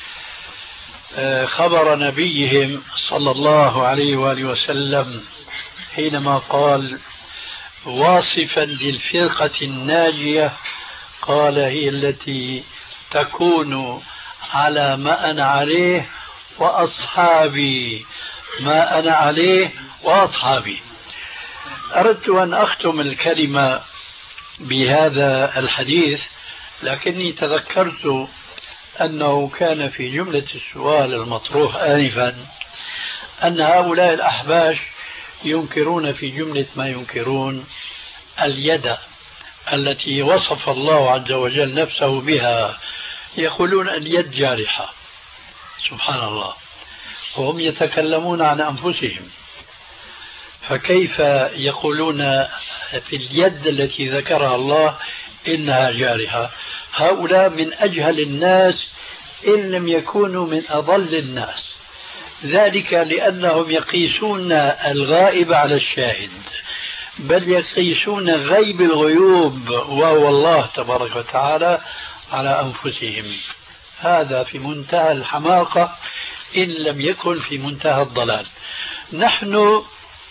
خبر نبيهم صلى الله عليه وآله وسلم حينما قال واصفا للفرقة الناجية، قال: هي التي تكون على ما أنا عليه وأصحابي، ما أنا عليه وأصحابي. أردت أن أختم الكلمة بهذا الحديث، لكني تذكرت أنه كان في جملة السؤال المطروح آنفا أن هؤلاء الأحباش ينكرون في جملة ما ينكرون اليد التي وصف الله عز وجل نفسه بها، يقولون اليد جارحة. سبحان الله، وهم يتكلمون عن أنفسهم، فكيف يقولون في اليد التي ذكرها الله إنها جارحة؟ هؤلاء من أجهل الناس إن لم يكونوا من أضل الناس، ذلك لأنهم يقيسون الغائب على الشاهد، بل يقيسون غيب الغيوب وهو الله تبارك وتعالى على أنفسهم. هذا في منتهى الحماقة إن لم يكن في منتهى الضلال. نحن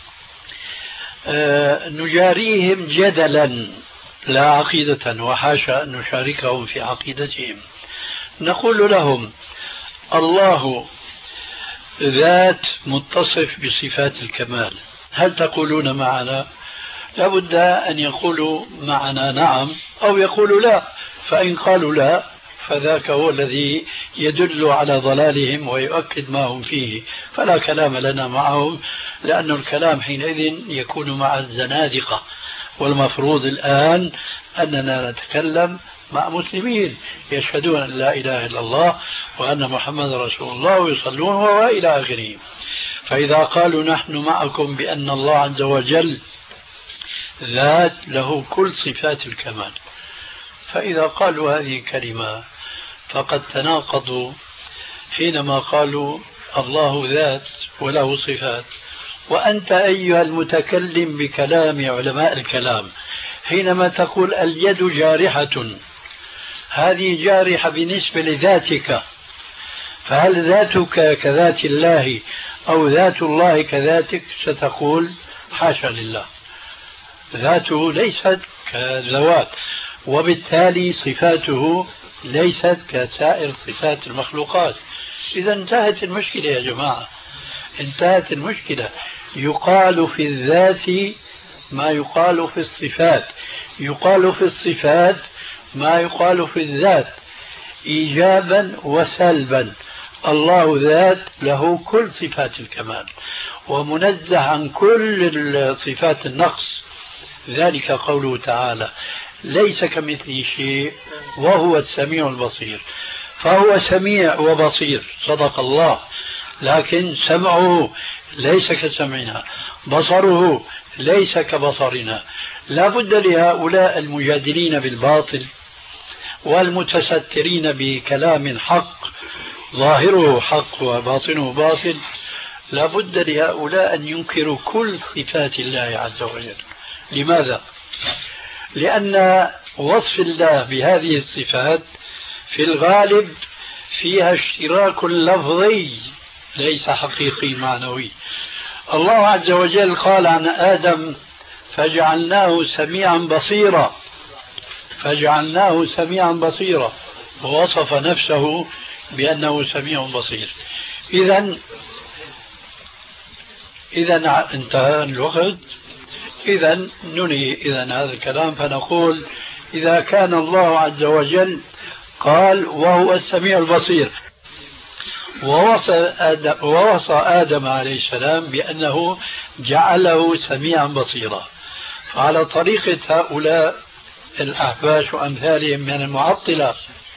نجاريهم جدلا لا عقيدة، وحاشا أن نشاركهم في عقيدتهم. نقول لهم: الله ذات متصف بصفات الكمال، هل تقولون معنا؟ لابد أن يقولوا معنا نعم أو يقولوا لا، فإن قالوا لا فذاك هو الذي يدل على ضلالهم ويؤكد ما هم فيه، فلا كلام لنا معهم، لأن الكلام حينئذ يكون مع الزنادقة والمفروض الآن أننا نتكلم مع مسلمين يشهدون أن لا إله إلا الله وأن محمد رسول الله ويصلون وإلى آخره. فإذا قالوا نحن معكم بأن الله عز وجل ذات له كل صفات الكمال، فإذا قالوا هذه الكلمة فقد تناقضوا حينما قالوا الله ذات وله صفات، وأنت أيها المتكلم بكلام علماء الكلام حينما تقول اليد جارحة، هذه جارحة بالنسبة لذاتك، فهل ذاتك كذات الله أو ذات الله كذاتك؟ ستقول حاشا لله، ذاته ليست كذوات، وبالتالي صفاته ليست كسائر صفات المخلوقات. إذا انتهت المشكلة يا جماعة، انتهت المشكلة. يقال في الذات ما يقال في الصفات، يقال في الصفات ما يقال في الذات، إيجابا وسلبا. الله ذات له كل صفات الكمال ومنزه عن كل صفات النقص، ذلك قوله تعالى ليس كمثله شيء وهو السميع البصير. فهو سميع وبصير صدق الله، لكن سمعه ليس كسمعنا، بصره ليس كبصرنا. لا بد لهؤلاء المجادلين بالباطل والمتسترين بكلام حق ظاهره حق وباطنه باطل، لا بد لهؤلاء أن ينكروا كل صفات الله عز وجل. لماذا؟ لأن وصف الله بهذه الصفات في الغالب فيها اشتراك لفظي ليس حقيقي معنوي. الله عز وجل قال عن آدم فجعلناه سميعا بصيرا، فجعلناه سميعا بصيرا، ووصف نفسه بأنه سميع بصير. إذن إذن انتهى الوقت، إذن ننهي إذن هذا الكلام فنقول إذا كان الله عز وجل قال وهو السميع البصير ووصى آدم, ووصى آدم عليه السلام بأنه جعله سميعا بصيرا، فعلى طريقة هؤلاء الأحباش وأمثالهم من المعطلة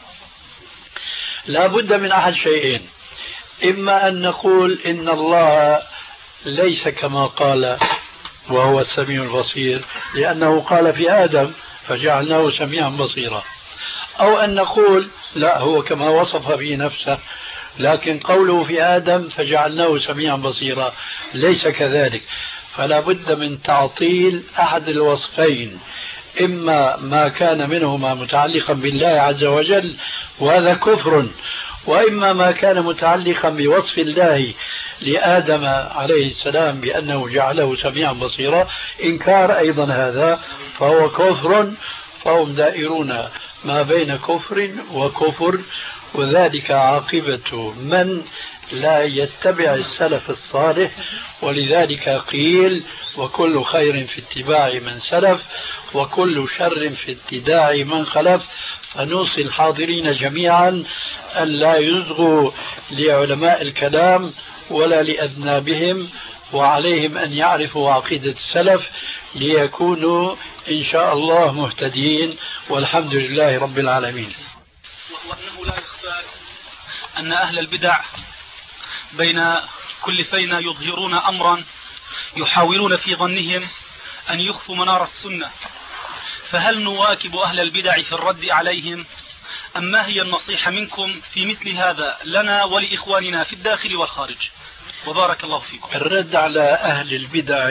لا بد من أحد شيئين: إما أن نقول إن الله ليس كما قال وهو السميع البصير لأنه قال في آدم فجعلناه سميعا بصيرا، أو أن نقول لا، هو كما وصف به نفسه لكن قوله في آدم فجعلناه سميعا بصيرا ليس كذلك. فلا بد من تعطيل أحد الوصفين، إما ما كان منهما متعلقا بالله عز وجل وهذا كفر، وإما ما كان متعلقا بوصف الله لآدم عليه السلام بأنه جعله سميعا بصيرا إنكار أيضا هذا فهو كفر. فهم دائرون ما بين كفر وكفر، وذلك عاقبة من لا يتبع السلف الصالح. ولذلك قيل وكل خير في اتباع من سلف وكل شر في ابتداع من خلف. فنوصي الحاضرين جميعا أن لا يصغوا لعلماء الكلام ولا لأذنابهم، وعليهم أن يعرفوا عقيدة السلف ليكونوا إن شاء الله مهتدين، والحمد لله رب العالمين. وأنه لا يخفى أن أهل البدع بين كل فينا يظهرون أمرا يحاولون في ظنهم أن يخفوا منار السنة، فهل نواكب أهل البدع في الرد عليهم، أم ما هي النصيحة منكم في مثل هذا لنا ولإخواننا في الداخل والخارج؟ وبارك الله فيكم. الرد على أهل البدع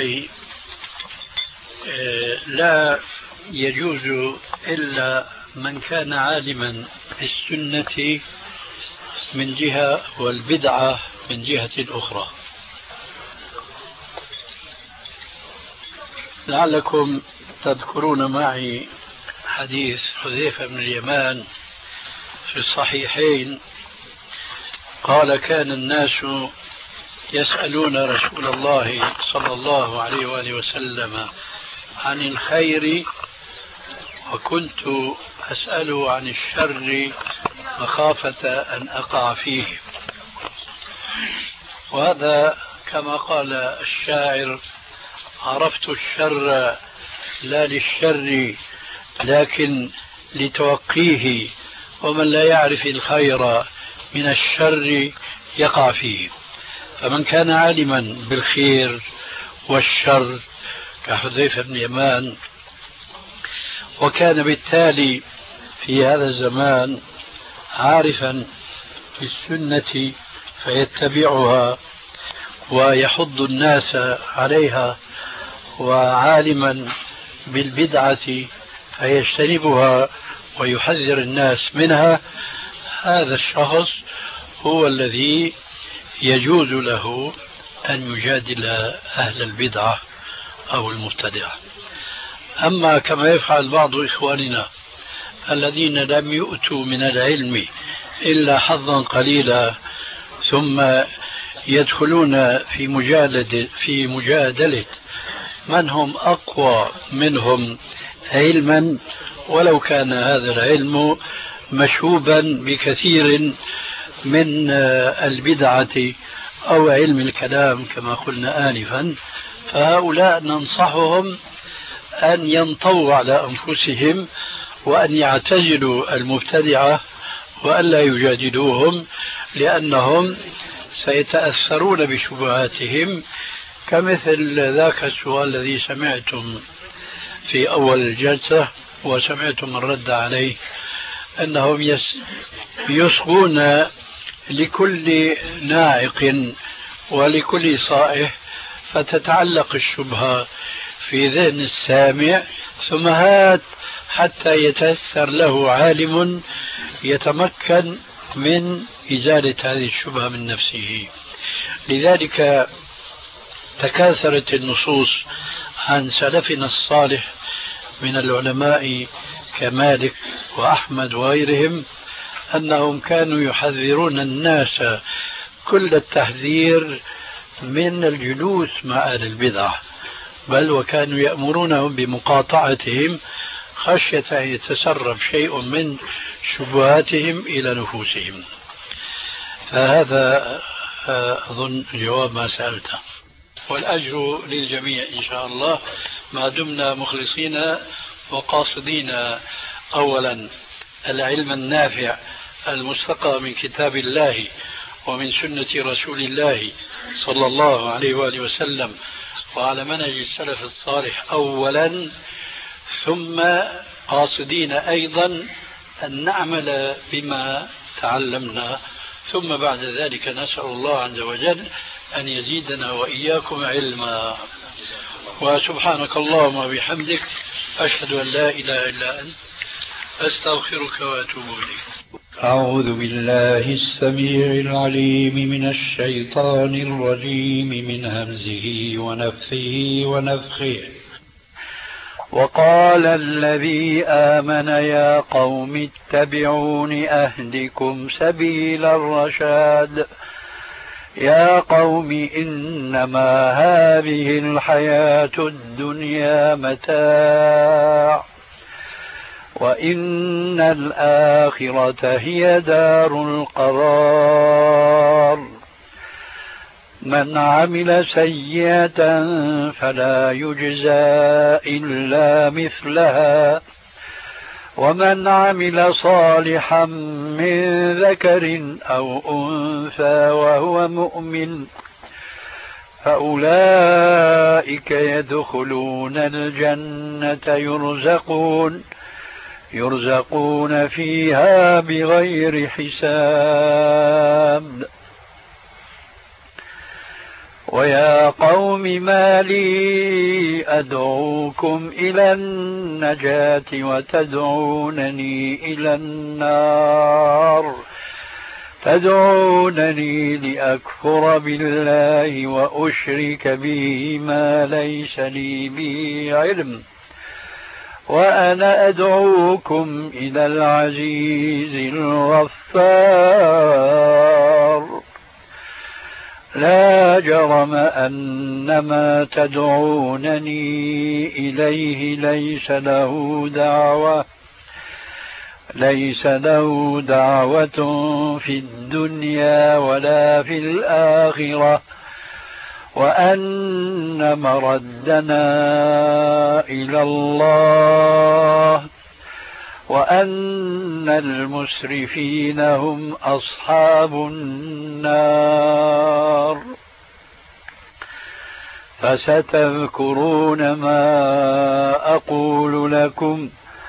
لا يجوز إلا من كان عالما بالسنة من جهة والبدعة من جهة أخرى. لعلكم تذكرون معي حديث حذيفة بن اليمان في الصحيحين قال كان الناس يسألون رسول الله صلى الله عليه وآله وسلم عن الخير وكنت أسأله عن الشر مخافة أن أقع فيه. وهذا كما قال الشاعر عرفت الشر لا للشر لكن لتوقيه، ومن لا يعرف الخير من الشر يقع فيه. فمن كان عالما بالخير والشر كحذيفة بن يمان، وكان بالتالي في هذا الزمان عارفا بالسنة فيتبعها ويحض الناس عليها، وعالما بالبدعة فيجتنبها ويحذر الناس منها، هذا الشخص هو الذي يجوز له أن يجادل أهل البدعة أو المبتدعة. أما كما يفعل بعض إخواننا الذين لم يؤتوا من العلم إلا حظا قليلا، ثم يدخلون في مجادلة في مجادلة من هم أقوى منهم علما، ولو كان هذا العلم مشوبا بكثير من البدعة أو علم الكلام كما قلنا آنفا. فهؤلاء ننصحهم أن ينطوا على أنفسهم وأن يعتزلوا المبتدعة وأن لا يجادلوهم، لأنهم سيتأثرون بشبهاتهم، كمثل ذاك السؤال الذي سمعتم في أول الجلسة وسمعتم الرد عليه، أنهم يصغون لكل ناعق ولكل صائح، فتتعلق الشبهة في ذهن السامع، ثم هات حتى يتأثر له عالم يتمكن من إزالة هذه الشبهة من نفسه. لذلك تكاثرت النصوص عن سلفنا الصالح من العلماء كمالك وأحمد وغيرهم، أنهم كانوا يحذرون الناس كل التحذير من الجلوس مع أهل البدع، بل وكانوا يأمرونهم بمقاطعتهم خشية أن يتسرب شيء من شبهاتهم إلى نفوسهم. فهذا أظن جواب ما سألته، والأجر للجميع إن شاء الله ما دمنا مخلصين وقاصدين أولا العلم النافع المستقى من كتاب الله ومن سنة رسول الله صلى الله عليه وآله وسلم وعلى منهج السلف الصالح أولا، ثم قاصدين أيضا أن نعمل بما تعلمنا، ثم بعد ذلك نسأل الله عز وجل أن يزيدنا وإياكم علما. وسبحانك اللهم وبحمدك أشهد أن لا إله إلا أنت أستغفرك وأتوب إليك. أعوذ بالله السميع العليم من الشيطان الرجيم من همزه ونفثه ونفخه. وقال الذي آمن يا قوم اتبعون أهدكم سبيل الرشاد. يا قوم إنما هذه الحياة الدنيا متاع وإن الآخرة هي دار القرار. من عمل سيئة فلا يجزى إلا مثلها ومن عمل صالحا من ذكر أو أنثى وهو مؤمن فأولئك يدخلون الجنة يرزقون يرزقون فيها بغير حساب. ويا قوم ما لي أدعوكم إلى النجاة وتدعونني إلى النار تدعونني لأكفر بالله وأشرك به ما ليس لي به علم وأنا أدعوكم إلى العزيز الغفار. لا جرم أن ما تدعونني إليه ليس له دعوة ليس له دعوة في الدنيا ولا في الآخرة وأن مردنا إلى الله وأن المسرفين هم أصحاب النار. فستذكرون ما أقول لكم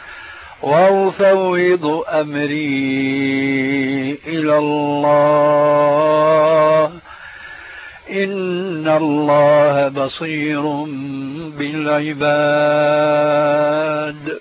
وأفوض أمري إلى الله إن الله بصير بالعباد.